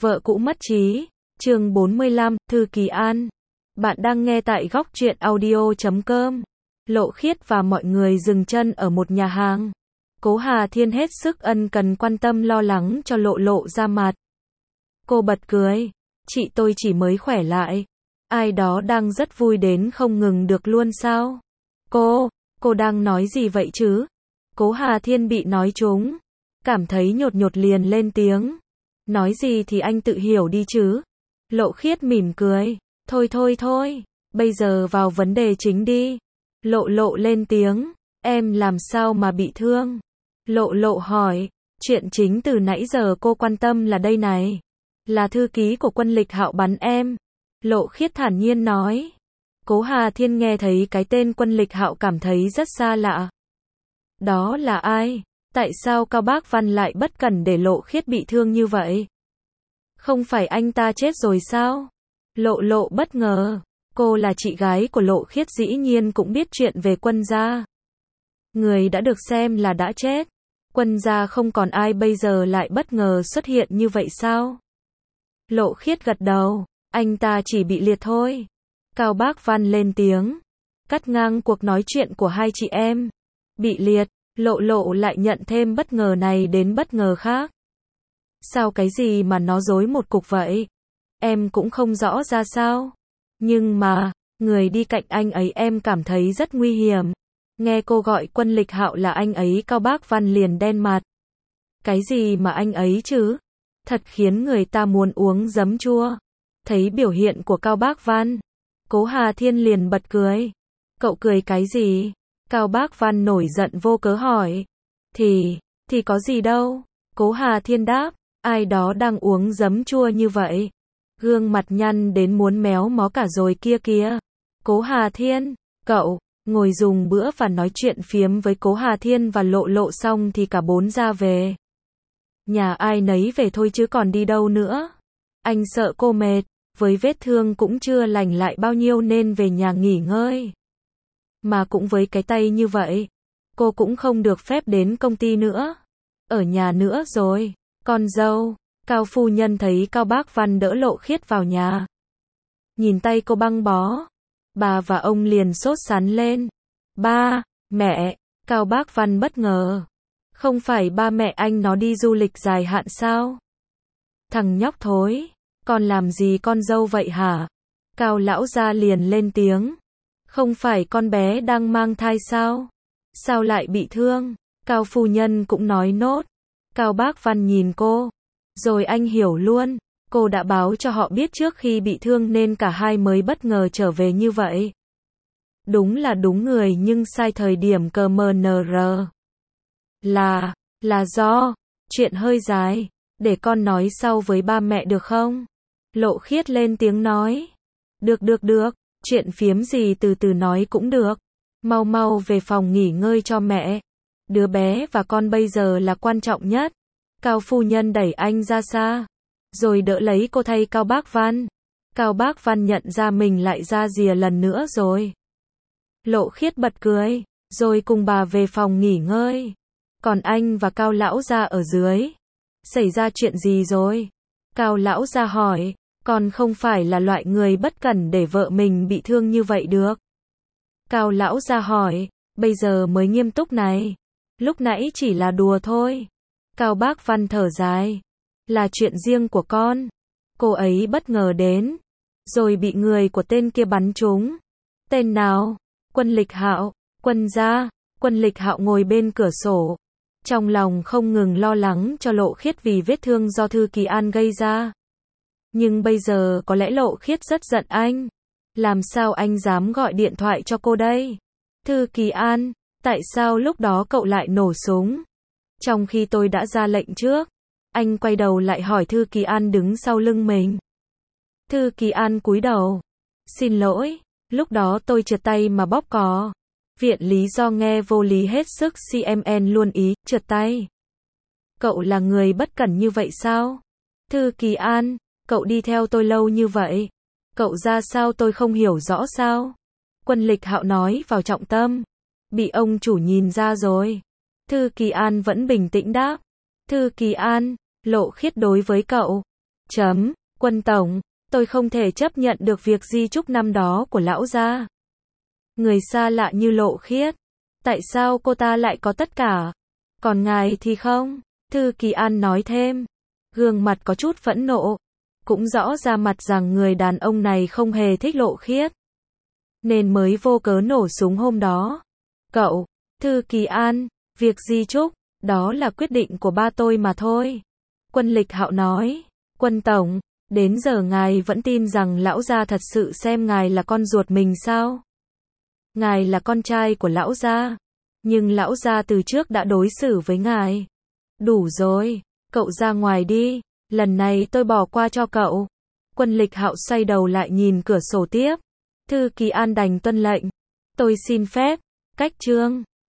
Vợ cũ mất trí. Chương 45, Thư Kỳ An. Bạn đang nghe tại góc truyện audio.com. Lộ Khiết và mọi người dừng chân ở một nhà hàng. Cố Hà Thiên hết sức ân cần quan tâm lo lắng cho Lộ Lộ ra mặt. Cô bật cười. Chị tôi chỉ mới khỏe lại. Ai đó đang rất vui đến không ngừng được luôn sao? Cô đang nói gì vậy chứ? Cố Hà Thiên bị nói trúng. Cảm thấy nhột nhột liền lên tiếng. Nói gì thì anh tự hiểu đi chứ. Lộ Khiết mỉm cười. Thôi, bây giờ vào vấn đề chính đi. Lộ lên tiếng. Em làm sao mà bị thương? Lộ hỏi. Chuyện chính từ nãy giờ cô quan tâm là đây này. Là thư ký của Quân Lịch Hạo bắn em. Lộ Khiết thản nhiên nói. Cố Hà Thiên nghe thấy cái tên Quân Lịch Hạo cảm thấy rất xa lạ. Đó là ai? Tại sao Cao Bác Văn lại bất cẩn để Lộ Khiết bị thương như vậy? Không phải anh ta chết rồi sao? Lộ bất ngờ. Cô là chị gái của Lộ Khiết dĩ nhiên cũng biết chuyện về Quân gia. Người đã được xem là đã chết. Quân gia không còn ai bây giờ lại bất ngờ xuất hiện như vậy sao? Lộ Khiết gật đầu. Anh ta chỉ bị liệt thôi. Cao Bác Văn lên tiếng. Cắt ngang cuộc nói chuyện của hai chị em. Bị liệt. Lộ lại nhận thêm bất ngờ này đến bất ngờ khác. Sao cái gì mà nó rối một cục vậy? Em cũng không rõ ra sao. Nhưng mà, người đi cạnh anh ấy em cảm thấy rất nguy hiểm. Nghe cô gọi Quân Lịch Hạo là anh ấy, Cao Bác Văn liền đen mặt. Cái gì mà anh ấy chứ? Thật khiến người ta muốn uống giấm chua. Thấy biểu hiện của Cao Bác Văn, Cố Hà Thiên liền bật cười. Cậu cười cái gì? Cao Bác Văn nổi giận vô cớ hỏi. Thì có gì đâu. Cố Hà Thiên đáp. Ai đó đang uống giấm chua như vậy. Gương mặt nhăn đến muốn méo mó cả rồi kia kìa. Cố Hà Thiên, cậu, ngồi dùng bữa và nói chuyện phiếm với Cố Hà Thiên và Lộ xong thì cả bốn ra về. Nhà ai nấy về thôi chứ còn đi đâu nữa. Anh sợ cô mệt, với vết thương cũng chưa lành lại bao nhiêu nên về nhà nghỉ ngơi. Mà cũng với cái tay như vậy, cô cũng không được phép đến công ty nữa. Ở nhà nữa rồi. Con dâu, Cao phu nhân thấy Cao Bác Văn đỡ Lộ Khiết vào nhà. Nhìn tay cô băng bó. Bà và ông liền sốt sắng lên. Ba, mẹ, Cao Bác Văn bất ngờ. Không phải ba mẹ anh nó đi du lịch dài hạn sao? Thằng nhóc thối, con làm gì con dâu vậy hả? Cao lão gia liền lên tiếng. Không phải con bé đang mang thai sao? Sao lại bị thương? Cao phu nhân cũng nói nốt. Cao Bác Văn nhìn cô. Rồi anh hiểu luôn. Cô đã báo cho họ biết trước khi bị thương nên cả hai mới bất ngờ trở về như vậy. Đúng là đúng người nhưng sai thời điểm CMNR. Là do. Chuyện hơi dài. Để con nói sau với ba mẹ được không? Lộ Khiết lên tiếng nói. Được. Chuyện phiếm gì từ từ nói cũng được. Mau về phòng nghỉ ngơi cho mẹ. Đứa bé và con bây giờ là quan trọng nhất. Cao phu nhân đẩy anh ra xa. Rồi đỡ lấy cô thay Cao Bác Văn. Cao Bác Văn nhận ra mình lại ra rìa lần nữa rồi. Lộ Khiết bật cười. Rồi cùng bà về phòng nghỉ ngơi. Còn anh và Cao lão gia ở dưới. Xảy ra chuyện gì rồi? Cao lão gia hỏi. Con không phải là loại người bất cẩn để vợ mình bị thương như vậy được. Cao lão gia hỏi. Bây giờ mới nghiêm túc này. Lúc nãy chỉ là đùa thôi. Cao Bác Văn thở dài. Là chuyện riêng của con. Cô ấy bất ngờ đến. Rồi bị người của tên kia bắn trúng. Tên nào? Quân Lịch Hạo. Quân gia. Quân Lịch Hạo ngồi bên cửa sổ. Trong lòng không ngừng lo lắng cho Lộ Khiết vì vết thương do Thư Kỳ An gây ra. Nhưng bây giờ có lẽ Lộ Khiết rất giận anh. Làm sao anh dám gọi điện thoại cho cô đây? Thư Kỳ An, tại sao lúc đó cậu lại nổ súng? Trong khi tôi đã ra lệnh trước. Anh quay đầu lại hỏi Thư Kỳ An đứng sau lưng mình. Thư Kỳ An cúi đầu. Xin lỗi, lúc đó tôi trượt tay mà bóp cò. Viện lý do nghe vô lý hết sức CMN luôn ý, trượt tay. Cậu là người bất cẩn như vậy sao? Thư Kỳ An, cậu đi theo tôi lâu như vậy. Cậu ra sao tôi không hiểu rõ sao? Quân Lịch Hạo nói vào trọng tâm. Bị ông chủ nhìn ra rồi. Thư Kỳ An vẫn bình tĩnh đáp. Thư Kỳ An, Lộ Khiết đối với cậu. Quân tổng, tôi không thể chấp nhận được việc di chúc năm đó của lão gia. Người xa lạ như Lộ Khiết. Tại sao cô ta lại có tất cả? Còn ngài thì không? Thư Kỳ An nói thêm. Gương mặt có chút phẫn nộ. Cũng rõ ra mặt rằng người đàn ông này không hề thích Lộ Khiết. Nên mới vô cớ nổ súng hôm đó. Cậu, Thư Kỳ An, việc di chúc, đó là quyết định của ba tôi mà thôi. Quân Lịch Hạo nói. Quân tổng, đến giờ ngài vẫn tin rằng lão gia thật sự xem ngài là con ruột mình sao? Ngài là con trai của lão gia. Nhưng lão gia từ trước đã đối xử với ngài. Đủ rồi, cậu ra ngoài đi, lần này tôi bỏ qua cho cậu. Quân Lịch Hạo xoay đầu lại nhìn cửa sổ tiếp. Thư Kỳ An đành tuân lệnh. Tôi xin phép, cách chương.